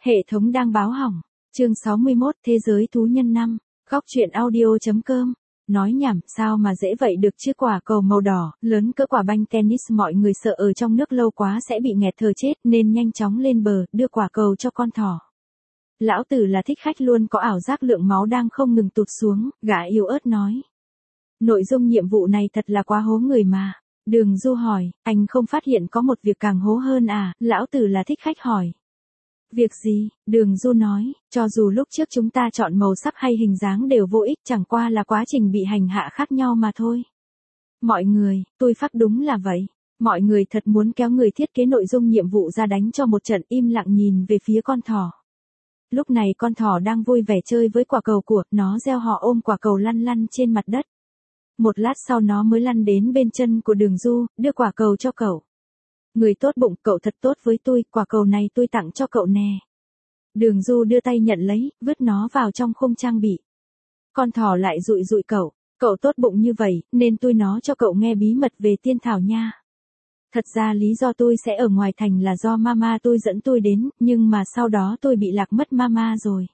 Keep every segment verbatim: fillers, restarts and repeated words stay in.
Hệ thống đang báo hỏng. Chương sáu mươi mốt Thế giới thú nhân năm. Góc truyện audio.com. Nói nhảm sao mà dễ vậy được chứ, quả cầu màu đỏ, lớn cỡ quả banh tennis, mọi người sợ ở trong nước lâu quá sẽ bị nghẹt thở chết nên nhanh chóng lên bờ, đưa quả cầu cho con thỏ. Lão tử là thích khách luôn có ảo giác lượng máu đang không ngừng tụt xuống, gã yếu ớt nói. Nội dung nhiệm vụ này thật là quá hố người mà. Đường Du hỏi, anh không phát hiện có một việc càng hố hơn à, lão tử là thích khách hỏi. Việc gì? Đường Du nói, cho dù lúc trước chúng ta chọn màu sắc hay hình dáng đều vô ích, chẳng qua là quá trình bị hành hạ khác nhau mà thôi. Mọi người, tôi phát đúng là vậy. Mọi người thật muốn kéo người thiết kế nội dung nhiệm vụ ra đánh cho một trận, im lặng nhìn về phía con thỏ. Lúc này con thỏ đang vui vẻ chơi với quả cầu của nó, gieo họ ôm quả cầu lăn lăn trên mặt đất. Một lát sau nó mới lăn đến bên chân của Đường Du, đưa quả cầu cho cậu. Người tốt bụng, cậu thật tốt với tôi, quả cầu này tôi tặng cho cậu nè. Đường Du đưa tay nhận lấy, vứt nó vào trong khung trang bị. Con thỏ lại dụi dụi cậu, cậu tốt bụng như vậy, nên tôi nó cho cậu nghe bí mật về tiên thảo nha. Thật ra lý do tôi sẽ ở ngoài thành là do mama tôi dẫn tôi đến, nhưng mà sau đó tôi bị lạc mất mama rồi.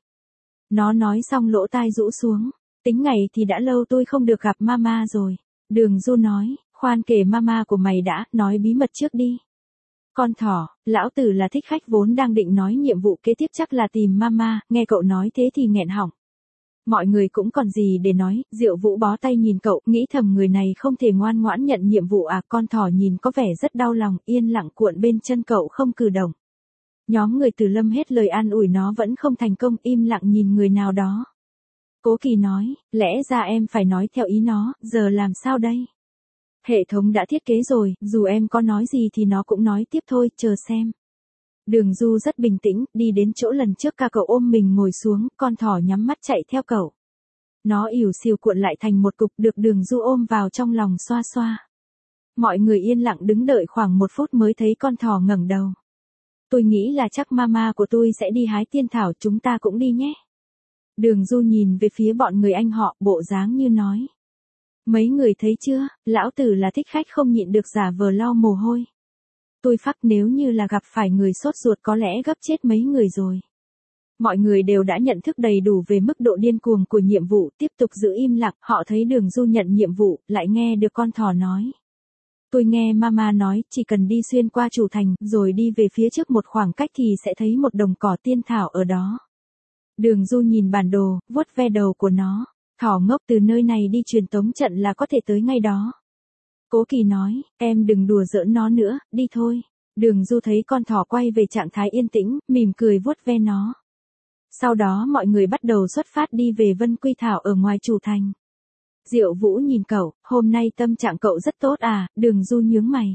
Nó nói xong lỗ tai rũ xuống, tính ngày thì đã lâu tôi không được gặp mama rồi. Đường Du nói, khoan kể mama của mày đã, nói bí mật trước đi. Con thỏ, lão tử là thích khách vốn đang định nói nhiệm vụ kế tiếp chắc là tìm mama, nghe cậu nói thế thì nghẹn họng. Mọi người cũng còn gì để nói, Diệu Vũ bó tay nhìn cậu, nghĩ thầm người này không thể ngoan ngoãn nhận nhiệm vụ à, con thỏ nhìn có vẻ rất đau lòng, yên lặng cuộn bên chân cậu không cử động. Nhóm người Từ Lâm hết lời an ủi nó vẫn không thành công, im lặng nhìn người nào đó. Cố Kỳ nói, lẽ ra em phải nói theo ý nó, giờ làm sao đây? Hệ thống đã thiết kế rồi, dù em có nói gì thì nó cũng nói tiếp thôi, chờ xem. Đường Du rất bình tĩnh, đi đến chỗ lần trước ca cậu ôm mình ngồi xuống, con thỏ nhắm mắt chạy theo cậu. Nó ỉu xìu cuộn lại thành một cục, được Đường Du ôm vào trong lòng xoa xoa. Mọi người yên lặng đứng đợi khoảng một phút mới thấy con thỏ ngẩng đầu. Tôi nghĩ là chắc mama của tôi sẽ đi hái tiên thảo, chúng ta cũng đi nhé. Đường Du nhìn về phía bọn người anh họ, bộ dáng như nói. Mấy người thấy chưa, lão tử là thích khách không nhịn được giả vờ lau mồ hôi. Tôi phắc nếu như là gặp phải người sốt ruột có lẽ gấp chết mấy người rồi. Mọi người đều đã nhận thức đầy đủ về mức độ điên cuồng của nhiệm vụ, tiếp tục giữ im lặng, họ thấy Đường Du nhận nhiệm vụ, lại nghe được con thỏ nói. Tôi nghe mama nói, chỉ cần đi xuyên qua chủ thành, rồi đi về phía trước một khoảng cách thì sẽ thấy một đồng cỏ tiên thảo ở đó. Đường Du nhìn bản đồ, vuốt ve đầu của nó. Thỏ ngốc, từ nơi này đi truyền tống trận là có thể tới ngay đó. Cố Kỳ nói, em đừng đùa giỡn nó nữa, đi thôi. Đường Du thấy con thỏ quay về trạng thái yên tĩnh, mỉm cười vuốt ve nó. Sau đó mọi người bắt đầu xuất phát đi về Vân Quy Thảo ở ngoài chủ thành. Diệu Vũ nhìn cậu, hôm nay tâm trạng cậu rất tốt à, Đường Du nhướng mày.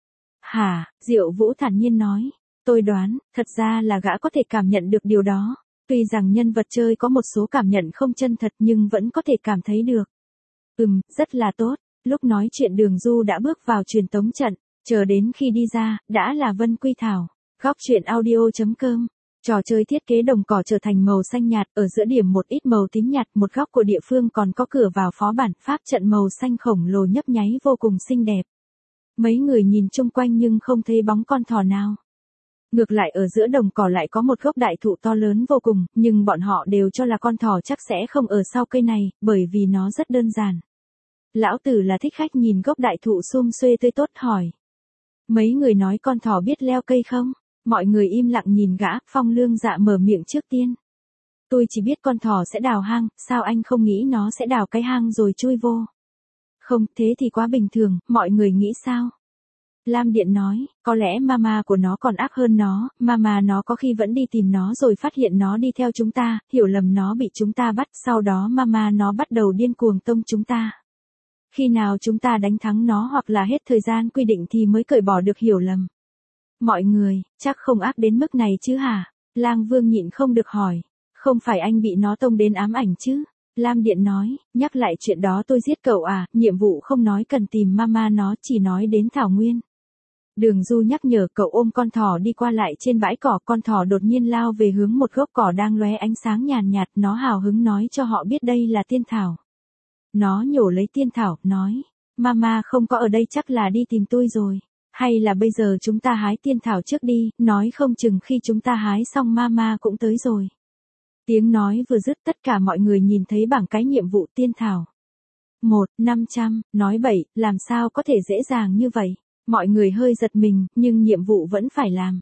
Hả, Diệu Vũ thản nhiên nói, tôi đoán, thật ra là gã có thể cảm nhận được điều đó. Tuy rằng nhân vật chơi có một số cảm nhận không chân thật nhưng vẫn có thể cảm thấy được. Ừm, rất là tốt. Lúc nói chuyện Đường Du đã bước vào truyền tống trận, chờ đến khi đi ra, đã là Vân Quy Thảo. Góc truyện audio.com. Trò chơi thiết kế đồng cỏ trở thành màu xanh nhạt, ở giữa điểm một ít màu tím nhạt, một góc của địa phương còn có cửa vào phó bản, pháp trận màu xanh khổng lồ nhấp nháy vô cùng xinh đẹp. Mấy người nhìn chung quanh nhưng không thấy bóng con thỏ nào. Ngược lại ở giữa đồng cỏ lại có một gốc đại thụ to lớn vô cùng, nhưng bọn họ đều cho là con thỏ chắc sẽ không ở sau cây này, bởi vì nó rất đơn giản. Lão tử là thích khách nhìn gốc đại thụ sum xuê tươi tốt hỏi. Mấy người nói con thỏ biết leo cây không? Mọi người im lặng nhìn gã, Phong Lương Dạ mở miệng trước tiên. Tôi chỉ biết con thỏ sẽ đào hang, sao anh không nghĩ nó sẽ đào cái hang rồi chui vô? Không, thế thì quá bình thường, mọi người nghĩ sao? Lam Điện nói, có lẽ mama của nó còn ác hơn nó, mama nó có khi vẫn đi tìm nó rồi phát hiện nó đi theo chúng ta, hiểu lầm nó bị chúng ta bắt, sau đó mama nó bắt đầu điên cuồng tông chúng ta. Khi nào chúng ta đánh thắng nó hoặc là hết thời gian quy định thì mới cởi bỏ được hiểu lầm. Mọi người, chắc không ác đến mức này chứ hả? Lang Vương nhịn không được hỏi, không phải anh bị nó tông đến ám ảnh chứ? Lam Điện nói, nhắc lại chuyện đó tôi giết cậu à, nhiệm vụ không nói cần tìm mama nó, chỉ nói đến Thảo Nguyên. Đường Du nhắc nhở cậu ôm con thỏ đi qua lại trên bãi cỏ, con thỏ đột nhiên lao về hướng một gốc cỏ đang lóe ánh sáng nhàn nhạt, nó hào hứng nói cho họ biết đây là tiên thảo. Nó nhổ lấy tiên thảo, nói, mama không có ở đây chắc là đi tìm tôi rồi. Hay là bây giờ chúng ta hái tiên thảo trước đi, nói không chừng khi chúng ta hái xong mama cũng tới rồi. Tiếng nói vừa dứt tất cả mọi người nhìn thấy bảng cái nhiệm vụ tiên thảo. Một, năm trăm, nói bậy, làm sao có thể dễ dàng như vậy. Mọi người hơi giật mình, nhưng nhiệm vụ vẫn phải làm.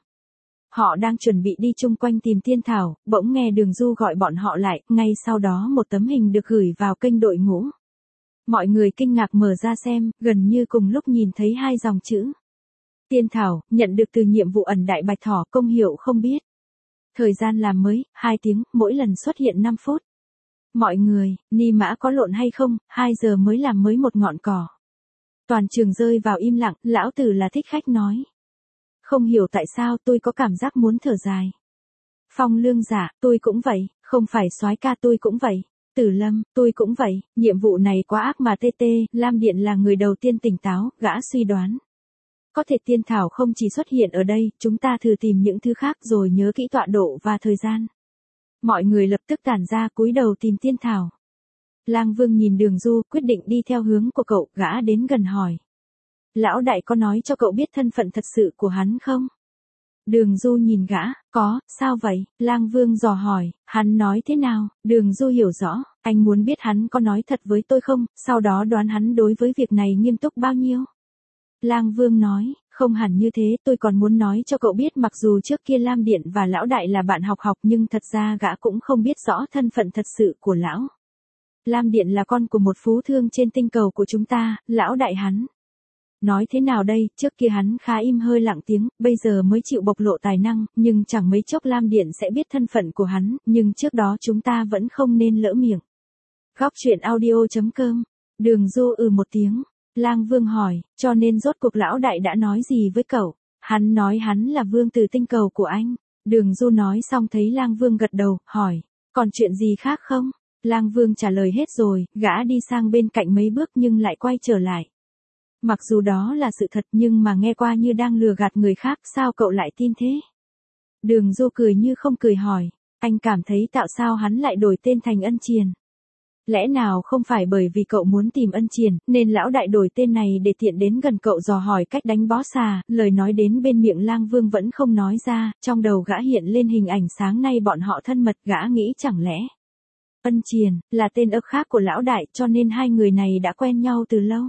Họ đang chuẩn bị đi chung quanh tìm tiên thảo, bỗng nghe Đường Du gọi bọn họ lại, ngay sau đó một tấm hình được gửi vào kênh đội ngũ. Mọi người kinh ngạc mở ra xem, gần như cùng lúc nhìn thấy hai dòng chữ. Tiên thảo, nhận được từ nhiệm vụ ẩn đại bạch thỏ, công hiệu không biết. Thời gian làm mới, hai tiếng, mỗi lần xuất hiện năm phút. Mọi người, ni mã có lộn hay không, hai giờ mới làm mới một ngọn cỏ. Toàn trường rơi vào im lặng, lão tử là thích khách nói. Không hiểu tại sao tôi có cảm giác muốn thở dài. Phong Lương Giả, tôi cũng vậy, không phải soái ca tôi cũng vậy. Tử Lâm, tôi cũng vậy, nhiệm vụ này quá ác mà tê tê, Lam Điện là người đầu tiên tỉnh táo, gã suy đoán. Có thể tiên thảo không chỉ xuất hiện ở đây, chúng ta thử tìm những thứ khác rồi nhớ kỹ tọa độ và thời gian. Mọi người lập tức tản ra cúi đầu tìm tiên thảo. Lang Vương nhìn Đường Du, quyết định đi theo hướng của cậu, gã đến gần hỏi. Lão đại có nói cho cậu biết thân phận thật sự của hắn không? Đường Du nhìn gã, có, sao vậy? Lang Vương dò hỏi, hắn nói thế nào? Đường Du hiểu rõ, anh muốn biết hắn có nói thật với tôi không, sau đó đoán hắn đối với việc này nghiêm túc bao nhiêu? Lang Vương nói, không hẳn như thế, tôi còn muốn nói cho cậu biết mặc dù trước kia Lam Điện và Lão Đại là bạn học học nhưng thật ra gã cũng không biết rõ thân phận thật sự của Lão. Lam Điện là con của một phú thương trên tinh cầu của chúng ta, Lão Đại hắn. Nói thế nào đây, trước kia hắn khá im hơi lặng tiếng, bây giờ mới chịu bộc lộ tài năng, nhưng chẳng mấy chốc Lam Điện sẽ biết thân phận của hắn, nhưng trước đó chúng ta vẫn không nên lỡ miệng. Góc truyện audio chấm com, Đường Du ừ một tiếng. Lang Vương hỏi, cho nên rốt cuộc Lão Đại đã nói gì với cậu? Hắn nói hắn là vương từ tinh cầu của anh. Đường Du nói xong thấy Lang Vương gật đầu, hỏi, còn chuyện gì khác không? Lang Vương trả lời hết rồi, gã đi sang bên cạnh mấy bước nhưng lại quay trở lại. Mặc dù đó là sự thật nhưng mà nghe qua như đang lừa gạt người khác, sao cậu lại tin thế? Đường Du cười như không cười hỏi, anh cảm thấy tạo sao hắn lại đổi tên thành Ân Triền? Lẽ nào không phải bởi vì cậu muốn tìm Ân Triền, nên Lão Đại đổi tên này để tiện đến gần cậu dò hỏi cách đánh bó xà, lời nói đến bên miệng Lang Vương vẫn không nói ra, trong đầu gã hiện lên hình ảnh sáng nay bọn họ thân mật, gã nghĩ chẳng lẽ Ân Triền là tên ấp khác của Lão Đại cho nên hai người này đã quen nhau từ lâu.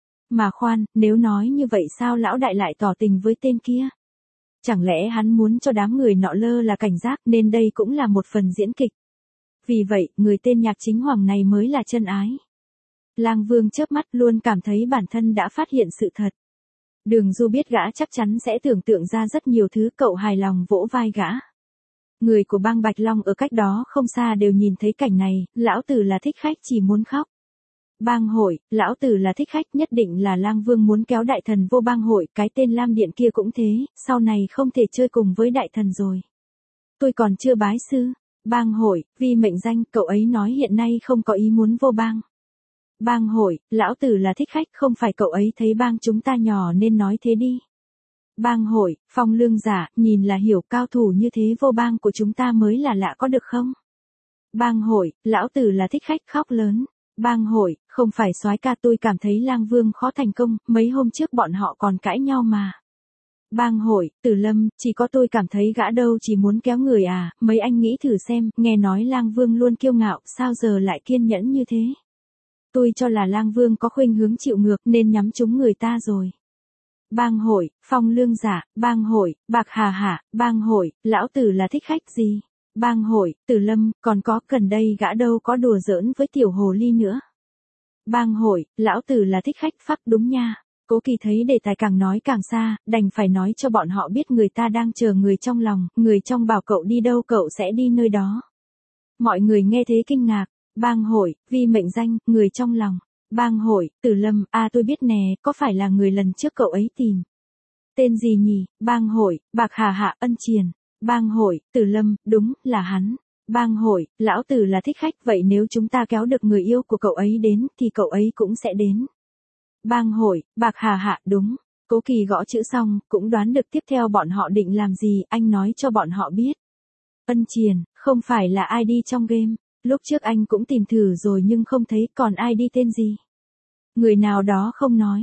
Mà khoan, nếu nói như vậy sao Lão Đại lại tỏ tình với tên kia? Chẳng lẽ hắn muốn cho đám người nọ lơ là cảnh giác nên đây cũng là một phần diễn kịch. Vì vậy, người tên Nhạc Chính Hoàng này mới là chân ái. Lang Vương chớp mắt luôn cảm thấy bản thân đã phát hiện sự thật. Đường Du biết gã chắc chắn sẽ tưởng tượng ra rất nhiều thứ, cậu hài lòng vỗ vai gã. Người của bang Bạch Long ở cách đó không xa đều nhìn thấy cảnh này, lão tử là thích khách chỉ muốn khóc. Bang hội, lão tử là thích khách nhất định là Lang Vương muốn kéo đại thần vô bang hội, cái tên Lam Điện kia cũng thế, sau này không thể chơi cùng với đại thần rồi. Tôi còn chưa bái sư. Bang hội, vì mệnh danh, cậu ấy nói hiện nay không có ý muốn vô bang. Bang hội, lão tử là thích khách, không phải cậu ấy thấy bang chúng ta nhỏ nên nói thế đi. Bang hội, Phong Lương Giả, nhìn là hiểu cao thủ như thế vô bang của chúng ta mới là lạ có được không? Bang hội, lão tử là thích khách, khóc lớn. Bang hội, không phải soái ca, tôi cảm thấy Lang Vương khó thành công, mấy hôm trước bọn họ còn cãi nhau mà. Bang hội, Tử Lâm, chỉ có tôi cảm thấy gã đâu chỉ muốn kéo người à, mấy anh nghĩ thử xem, nghe nói Lang Vương luôn kiêu ngạo, sao giờ lại kiên nhẫn như thế? Tôi cho là Lang Vương có khuynh hướng chịu ngược nên nhắm trúng người ta rồi. Bang hội, Phong Lương Giả, bang hội, Bạc Hà Hà, bang hội, lão tử là thích khách gì? Bang hội, Tử Lâm, còn có gần đây gã đâu có đùa giỡn với tiểu hồ ly nữa. Bang hội, lão tử là thích khách, phắc đúng nha. Cố Kỳ thấy đề tài càng nói càng xa, đành phải nói cho bọn họ biết người ta đang chờ người trong lòng, người trong bảo cậu đi đâu cậu sẽ đi nơi đó. Mọi người nghe thế kinh ngạc, bang hội, vì mệnh danh, người trong lòng, bang hội, Tử Lâm, à tôi biết nè, có phải là người lần trước cậu ấy tìm. Tên gì nhỉ, bang hội, Bạc Hà Hạ, Ân Triền, bang hội, Tử Lâm, đúng, là hắn. Bang hội, lão tử là thích khách, vậy nếu chúng ta kéo được người yêu của cậu ấy đến, thì cậu ấy cũng sẽ đến. Bang hội, Bạc Hà Hạ, đúng. Cố Kỳ gõ chữ xong, cũng đoán được tiếp theo bọn họ định làm gì, anh nói cho bọn họ biết. Ân Triền, không phải là i đê trong game. Lúc trước anh cũng tìm thử rồi nhưng không thấy, còn i đê tên gì. Người nào đó không nói.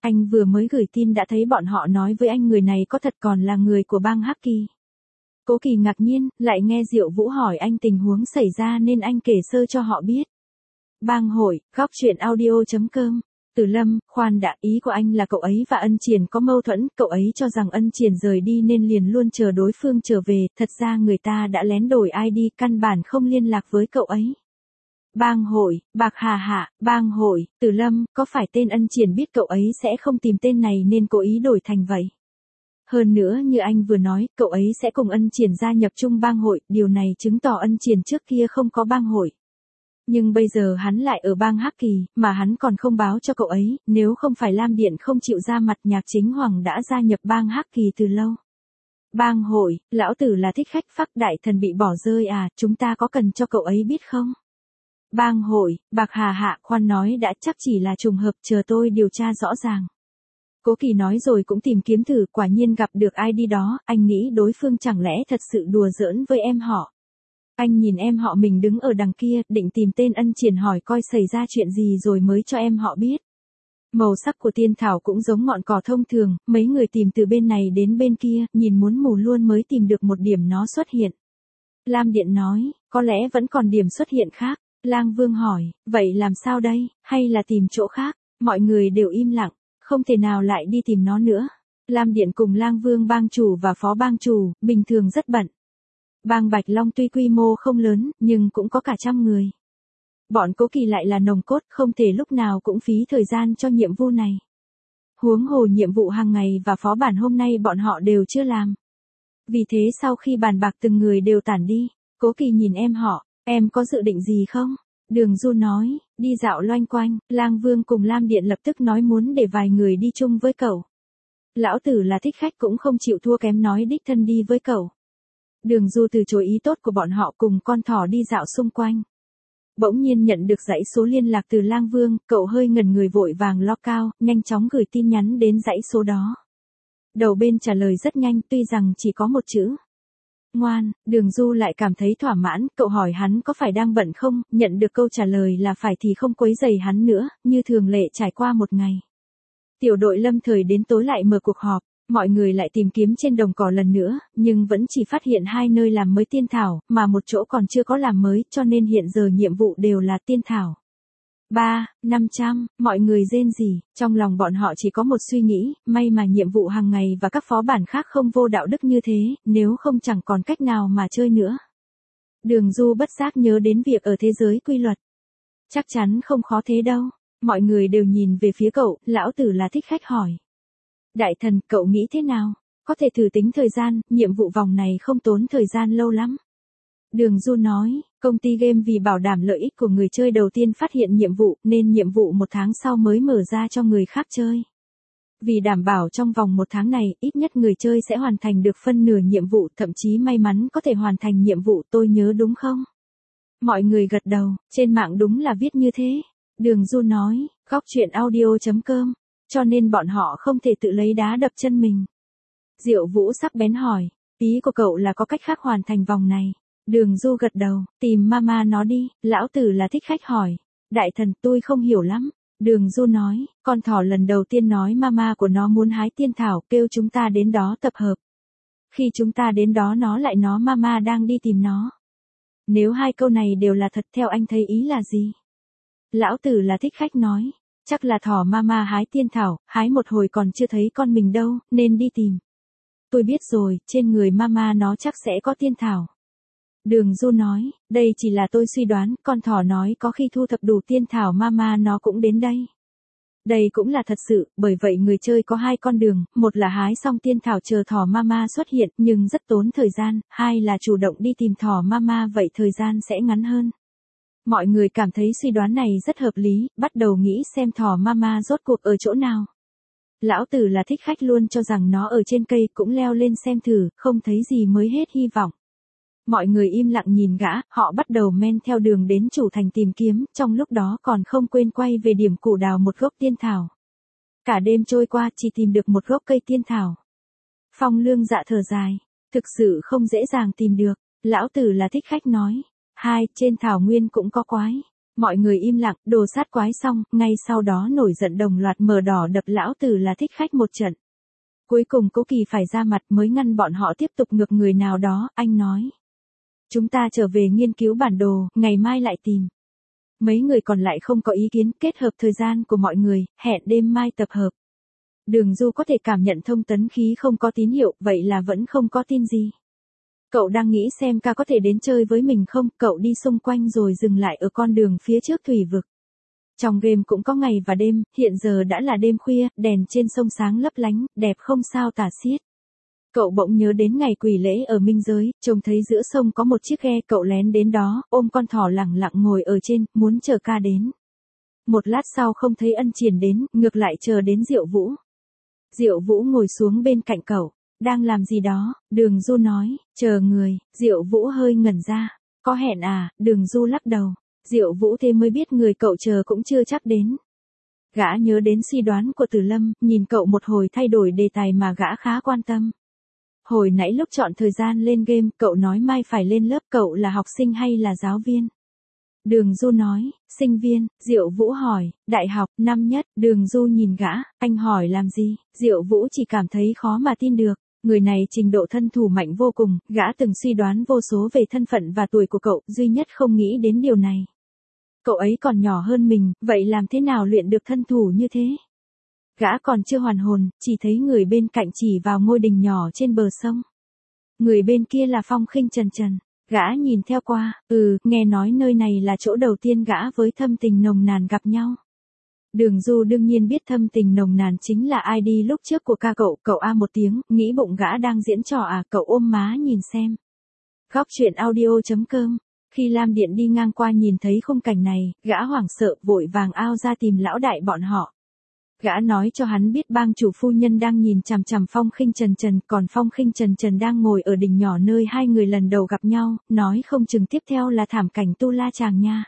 Anh vừa mới gửi tin đã thấy bọn họ nói với anh người này có thật còn là người của bang Hắc Kỳ. Cố Kỳ ngạc nhiên, lại nghe Diệu Vũ hỏi anh tình huống xảy ra nên anh kể sơ cho họ biết. Bang hội, góc truyện audio.com. Từ Lâm, khoan đã, ý của anh là cậu ấy và Ân Triền có mâu thuẫn, cậu ấy cho rằng Ân Triền rời đi nên liền luôn chờ đối phương trở về, thật ra người ta đã lén đổi i đê, căn bản không liên lạc với cậu ấy. Bang hội, Bạc Hà Hạ, bang hội, Từ Lâm, có phải tên Ân Triền biết cậu ấy sẽ không tìm tên này nên cố ý đổi thành vậy? Hơn nữa như anh vừa nói, cậu ấy sẽ cùng Ân Triền gia nhập chung bang hội, điều này chứng tỏ Ân Triền trước kia không có bang hội. Nhưng bây giờ hắn lại ở bang Hắc Kỳ, mà hắn còn không báo cho cậu ấy, nếu không phải Lam Điện không chịu ra mặt Nhạc Chính Hoàng đã gia nhập bang Hắc Kỳ từ lâu. Bang hội, lão tử là thích khách Phác đại thần bị bỏ rơi à, chúng ta có cần cho cậu ấy biết không? Bang hội, Bạc Hà Hạ, khoan nói đã, chắc chỉ là trùng hợp, chờ tôi điều tra rõ ràng. Cố Kỳ nói rồi cũng tìm kiếm thử, quả nhiên gặp được i đê đó, anh nghĩ đối phương chẳng lẽ thật sự đùa giỡn với em họ. Anh nhìn em họ mình đứng ở đằng kia, định tìm tên Ân Triền hỏi coi xảy ra chuyện gì rồi mới cho em họ biết. Màu sắc của tiên thảo cũng giống ngọn cỏ thông thường, mấy người tìm từ bên này đến bên kia, nhìn muốn mù luôn mới tìm được một điểm nó xuất hiện. Lam Điện nói, có lẽ vẫn còn điểm xuất hiện khác. Lang Vương hỏi, vậy làm sao đây, hay là tìm chỗ khác? Mọi người đều im lặng, không thể nào lại đi tìm nó nữa. Lam Điện cùng Lang Vương bang chủ và phó bang chủ, bình thường rất bận. Bang Bạch Long tuy quy mô không lớn, nhưng cũng có cả trăm người. Bọn Cố Kỳ lại là nòng cốt, không thể lúc nào cũng phí thời gian cho nhiệm vụ này. Huống hồ nhiệm vụ hàng ngày và phó bản hôm nay bọn họ đều chưa làm. Vì thế sau khi bàn bạc từng người đều tản đi, Cố Kỳ nhìn em họ, em có dự định gì không? Đường Du nói, đi dạo loanh quanh, Lang Vương cùng Lam Điện lập tức nói muốn để vài người đi chung với cậu. Lão tử là thích khách cũng không chịu thua kém nói đích thân đi với cậu. Đường Du từ chối ý tốt của bọn họ cùng con thỏ đi dạo xung quanh. Bỗng nhiên nhận được dãy số liên lạc từ Lang Vương, cậu hơi ngẩn người vội vàng lo cao, nhanh chóng gửi tin nhắn đến dãy số đó. Đầu bên trả lời rất nhanh tuy rằng chỉ có một chữ. Ngoan, Đường Du lại cảm thấy thỏa mãn, cậu hỏi hắn có phải đang bận không, nhận được câu trả lời là phải thì không quấy rầy hắn nữa, như thường lệ trải qua một ngày. Tiểu đội lâm thời đến tối lại mở cuộc họp, mọi người lại tìm kiếm trên đồng cỏ lần nữa, nhưng vẫn chỉ phát hiện hai nơi làm mới tiên thảo, mà một chỗ còn chưa có làm mới, cho nên hiện giờ nhiệm vụ đều là tiên thảo. Ba, năm trăm, mọi người rên rỉ, trong lòng bọn họ chỉ có một suy nghĩ, may mà nhiệm vụ hàng ngày và các phó bản khác không vô đạo đức như thế, nếu không chẳng còn cách nào mà chơi nữa. Đường Du bất giác nhớ đến việc ở thế giới quy luật. Chắc chắn không khó thế đâu, mọi người đều nhìn về phía cậu, lão tử là thích khách hỏi. Đại thần, cậu nghĩ thế nào? Có thể thử tính thời gian, nhiệm vụ vòng này không tốn thời gian lâu lắm. Đường Du nói, công ty game vì bảo đảm lợi ích của người chơi đầu tiên phát hiện nhiệm vụ, nên nhiệm vụ một tháng sau mới mở ra cho người khác chơi. Vì đảm bảo trong vòng một tháng này, ít nhất người chơi sẽ hoàn thành được phân nửa nhiệm vụ, thậm chí may mắn có thể hoàn thành nhiệm vụ, tôi nhớ đúng không? Mọi người gật đầu, trên mạng đúng là viết như thế. Đường Du nói, góc truyện audio.com, cho nên bọn họ không thể tự lấy đá đập chân mình. Diệu Vũ sắc bén hỏi, ý của cậu là có cách khác hoàn thành vòng này. Đường Du gật đầu, tìm mama nó đi, lão tử là thích khách hỏi. Đại thần, tôi không hiểu lắm. Đường Du nói, con thỏ lần đầu tiên nói mama của nó muốn hái tiên thảo, kêu chúng ta đến đó tập hợp. Khi chúng ta đến đó nó lại nói mama đang đi tìm nó. Nếu hai câu này đều là thật theo anh thấy ý là gì? Lão tử là thích khách nói, chắc là thỏ mama hái tiên thảo, hái một hồi còn chưa thấy con mình đâu, nên đi tìm. Tôi biết rồi, trên người mama nó chắc sẽ có tiên thảo. Đường Du nói, đây chỉ là tôi suy đoán, con thỏ nói có khi thu thập đủ tiên thảo mama nó cũng đến đây. Đây cũng là thật sự, bởi vậy người chơi có hai con đường, một là hái xong tiên thảo chờ thỏ mama xuất hiện nhưng rất tốn thời gian, hai là chủ động đi tìm thỏ mama vậy thời gian sẽ ngắn hơn. Mọi người cảm thấy suy đoán này rất hợp lý, bắt đầu nghĩ xem thỏ mama rốt cuộc ở chỗ nào. Lão tử là thích khách luôn cho rằng nó ở trên cây cũng leo lên xem thử, không thấy gì mới hết hy vọng. Mọi người im lặng nhìn gã, họ bắt đầu men theo đường đến chủ thành tìm kiếm, trong lúc đó còn không quên quay về điểm củ đào một gốc tiên thảo. Cả đêm trôi qua chỉ tìm được một gốc cây tiên thảo. Phong Lương dạ thở dài, thực sự không dễ dàng tìm được, lão tử là thích khách nói. Hai, trên thảo nguyên cũng có quái. Mọi người im lặng, đồ sát quái xong, ngay sau đó nổi giận đồng loạt mờ đỏ đập lão tử là thích khách một trận. Cuối cùng Cố Kỳ phải ra mặt mới ngăn bọn họ tiếp tục ngược người nào đó, anh nói. Chúng ta trở về nghiên cứu bản đồ, ngày mai lại tìm. Mấy người còn lại không có ý kiến, kết hợp thời gian của mọi người, hẹn đêm mai tập hợp. Đường Du có thể cảm nhận thông tấn khí không có tín hiệu, vậy là vẫn không có tin gì. Cậu đang nghĩ xem ca có thể đến chơi với mình không, cậu đi xung quanh rồi dừng lại ở con đường phía trước thủy vực. Trong game cũng có ngày và đêm, hiện giờ đã là đêm khuya, đèn trên sông sáng lấp lánh, đẹp không sao tả xiết. Cậu bỗng nhớ đến ngày quỷ lễ ở Minh Giới, trông thấy giữa sông có một chiếc ghe, cậu lén đến đó, ôm con thỏ lẳng lặng ngồi ở trên, muốn chờ ca đến. Một lát sau không thấy Ân Triển đến, ngược lại chờ đến Diệu Vũ. Diệu Vũ ngồi xuống bên cạnh cậu, đang làm gì đó, Đường Du nói, chờ người, Diệu Vũ hơi ngẩn ra, có hẹn à, Đường Du lắc đầu, Diệu Vũ thế mới biết người cậu chờ cũng chưa chắc đến. Gã nhớ đến suy đoán của Từ Lâm, nhìn cậu một hồi thay đổi đề tài mà gã khá quan tâm. Hồi nãy lúc chọn thời gian lên game, cậu nói mai phải lên lớp, cậu là học sinh hay là giáo viên? Đường Du nói, sinh viên. Diệu Vũ hỏi, đại học, năm nhất. Đường Du nhìn gã, anh hỏi làm gì? Diệu Vũ chỉ cảm thấy khó mà tin được. Người này trình độ thân thủ mạnh vô cùng, gã từng suy đoán vô số về thân phận và tuổi của cậu, duy nhất không nghĩ đến điều này. Cậu ấy còn nhỏ hơn mình, vậy làm thế nào luyện được thân thủ như thế? Gã còn chưa hoàn hồn, chỉ thấy người bên cạnh chỉ vào ngôi đình nhỏ trên bờ sông. Người bên kia là Phong Khinh Trần Trần. Gã nhìn theo qua, ừ, nghe nói nơi này là chỗ đầu tiên gã với Thâm Tình Nồng Nàn gặp nhau. Đường Du đương nhiên biết Thâm Tình Nồng Nàn chính là ai đi lúc trước của ca cậu, cậu a một tiếng, nghĩ bụng gã đang diễn trò à, cậu ôm má nhìn xem. Góc truyện audio chấm com. Khi Lam Điện đi ngang qua nhìn thấy khung cảnh này, gã hoảng sợ vội vàng ao ra tìm lão đại bọn họ. Gã nói cho hắn biết bang chủ phu nhân đang nhìn chằm chằm Phong Khinh Trần Trần, còn Phong Khinh Trần Trần đang ngồi ở đỉnh nhỏ nơi hai người lần đầu gặp nhau, nói không chừng tiếp theo là thảm cảnh tu la chàng nha.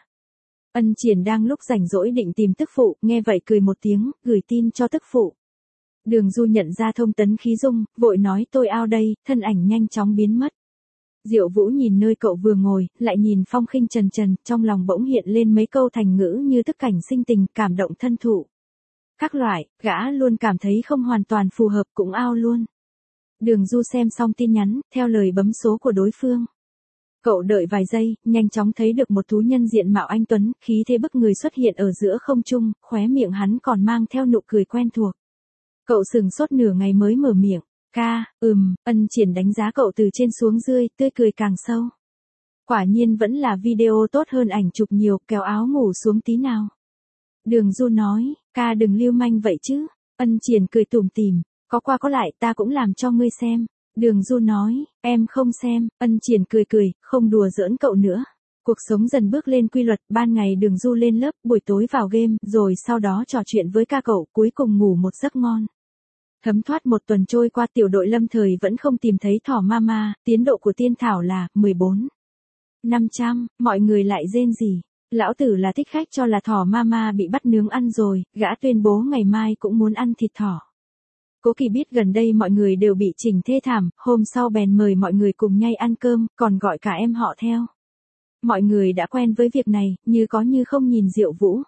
Ân Triển đang lúc rảnh rỗi định tìm tức phụ, nghe vậy cười một tiếng, gửi tin cho tức phụ. Đường Du nhận ra thông tấn khí dung, vội nói tôi ao đây, thân ảnh nhanh chóng biến mất. Diệu Vũ nhìn nơi cậu vừa ngồi, lại nhìn Phong Khinh Trần Trần, trong lòng bỗng hiện lên mấy câu thành ngữ như tức cảnh sinh tình, cảm động thân thụ. Các loại, gã luôn cảm thấy không hoàn toàn phù hợp cũng ao luôn. Đường Du xem xong tin nhắn, theo lời bấm số của đối phương. Cậu đợi vài giây, nhanh chóng thấy được một thú nhân diện mạo anh tuấn, khí thế bức người xuất hiện ở giữa không trung, khóe miệng hắn còn mang theo nụ cười quen thuộc. Cậu sừng sốt nửa ngày mới mở miệng, ca, ừm, Ân Triển đánh giá cậu từ trên xuống dưới, tươi cười càng sâu. Quả nhiên vẫn là video tốt hơn ảnh chụp nhiều, kéo áo ngủ xuống tí nào. Đường Du nói, ca đừng lưu manh vậy chứ. Ân Triển cười tủm tỉm, có qua có lại ta cũng làm cho ngươi xem. Đường Du nói, em không xem. Ân Triển cười cười, không đùa giỡn cậu nữa. Cuộc sống dần bước lên quy luật, ban ngày Đường Du lên lớp, buổi tối vào game, rồi sau đó trò chuyện với ca cậu, cuối cùng ngủ một giấc ngon. Thấm thoát một tuần trôi qua, tiểu đội Lâm Thời vẫn không tìm thấy thỏ mama, tiến độ của Tiên Thảo là mười bốn. năm trăm, mọi người lại rên rỉ. Lão tử là thích khách cho là thỏ mama bị bắt nướng ăn rồi, gã tuyên bố ngày mai cũng muốn ăn thịt thỏ. Cố Kỳ biết gần đây mọi người đều bị chỉnh thê thảm, hôm sau bèn mời mọi người cùng nhau ăn cơm, còn gọi cả em họ theo. Mọi người đã quen với việc này, như có như không nhìn Diệu Vũ.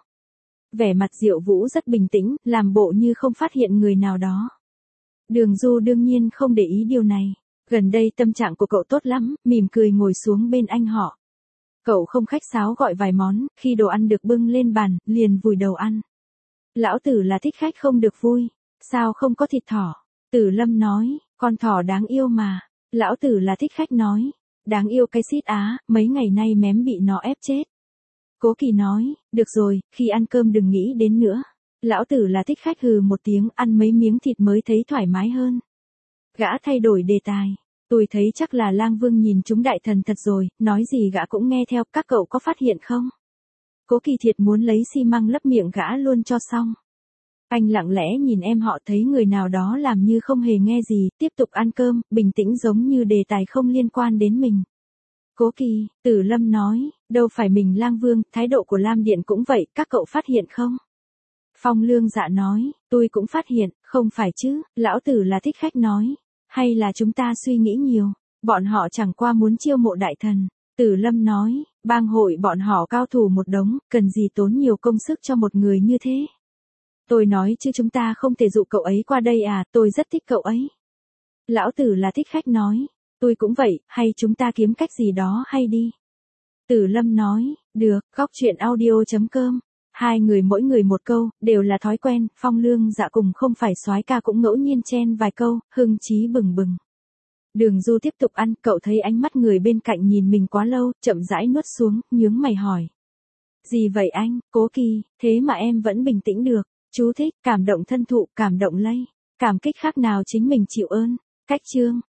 Vẻ mặt Diệu Vũ rất bình tĩnh, làm bộ như không phát hiện người nào đó. Đường Du đương nhiên không để ý điều này. Gần đây tâm trạng của cậu tốt lắm, mỉm cười ngồi xuống bên anh họ. Cậu không khách sáo gọi vài món, khi đồ ăn được bưng lên bàn, liền vùi đầu ăn. Lão tử là thích khách không được vui, sao không có thịt thỏ? Tử Lâm nói, con thỏ đáng yêu mà. Lão tử là thích khách nói, đáng yêu cái xít á, mấy ngày nay mém bị nó ép chết. Cố Kỳ nói, được rồi, khi ăn cơm đừng nghĩ đến nữa. Lão tử là thích khách hừ một tiếng, ăn mấy miếng thịt mới thấy thoải mái hơn. Gã thay đổi đề tài. Tôi thấy chắc là Lang Vương nhìn chúng đại thần thật rồi, nói gì gã cũng nghe theo, các cậu có phát hiện không? Cố Kỳ thiệt muốn lấy xi măng lấp miệng gã luôn cho xong. Anh lặng lẽ nhìn em họ, thấy người nào đó làm như không hề nghe gì, tiếp tục ăn cơm, bình tĩnh giống như đề tài không liên quan đến mình. Cố Kỳ, Tử Lâm nói, đâu phải mình Lang Vương, thái độ của Lam Điện cũng vậy, các cậu phát hiện không? Phong Lương Dạ nói, tôi cũng phát hiện, không phải chứ, lão tử là thích khách nói. Hay là chúng ta suy nghĩ nhiều, bọn họ chẳng qua muốn chiêu mộ đại thần. Tử Lâm nói, bang hội bọn họ cao thủ một đống, cần gì tốn nhiều công sức cho một người như thế. Tôi nói chứ chúng ta không thể dụ cậu ấy qua đây à, tôi rất thích cậu ấy. Lão Tử là thích khách nói, tôi cũng vậy, hay chúng ta kiếm cách gì đó hay đi. Tử Lâm nói, được, góc chuyện audio.com. Hai người mỗi người một câu, đều là thói quen, Phong Lương Dạ cùng không phải soái ca cũng ngẫu nhiên chen vài câu, hưng chí bừng bừng. Đường Du tiếp tục ăn, cậu thấy ánh mắt người bên cạnh nhìn mình quá lâu, chậm rãi nuốt xuống, nhướng mày hỏi. Gì vậy anh, Cố Kỳ, thế mà em vẫn bình tĩnh được. Chú thích, cảm động thân thụ, cảm động lây. Cảm kích khác nào chính mình chịu ơn. Cách chương.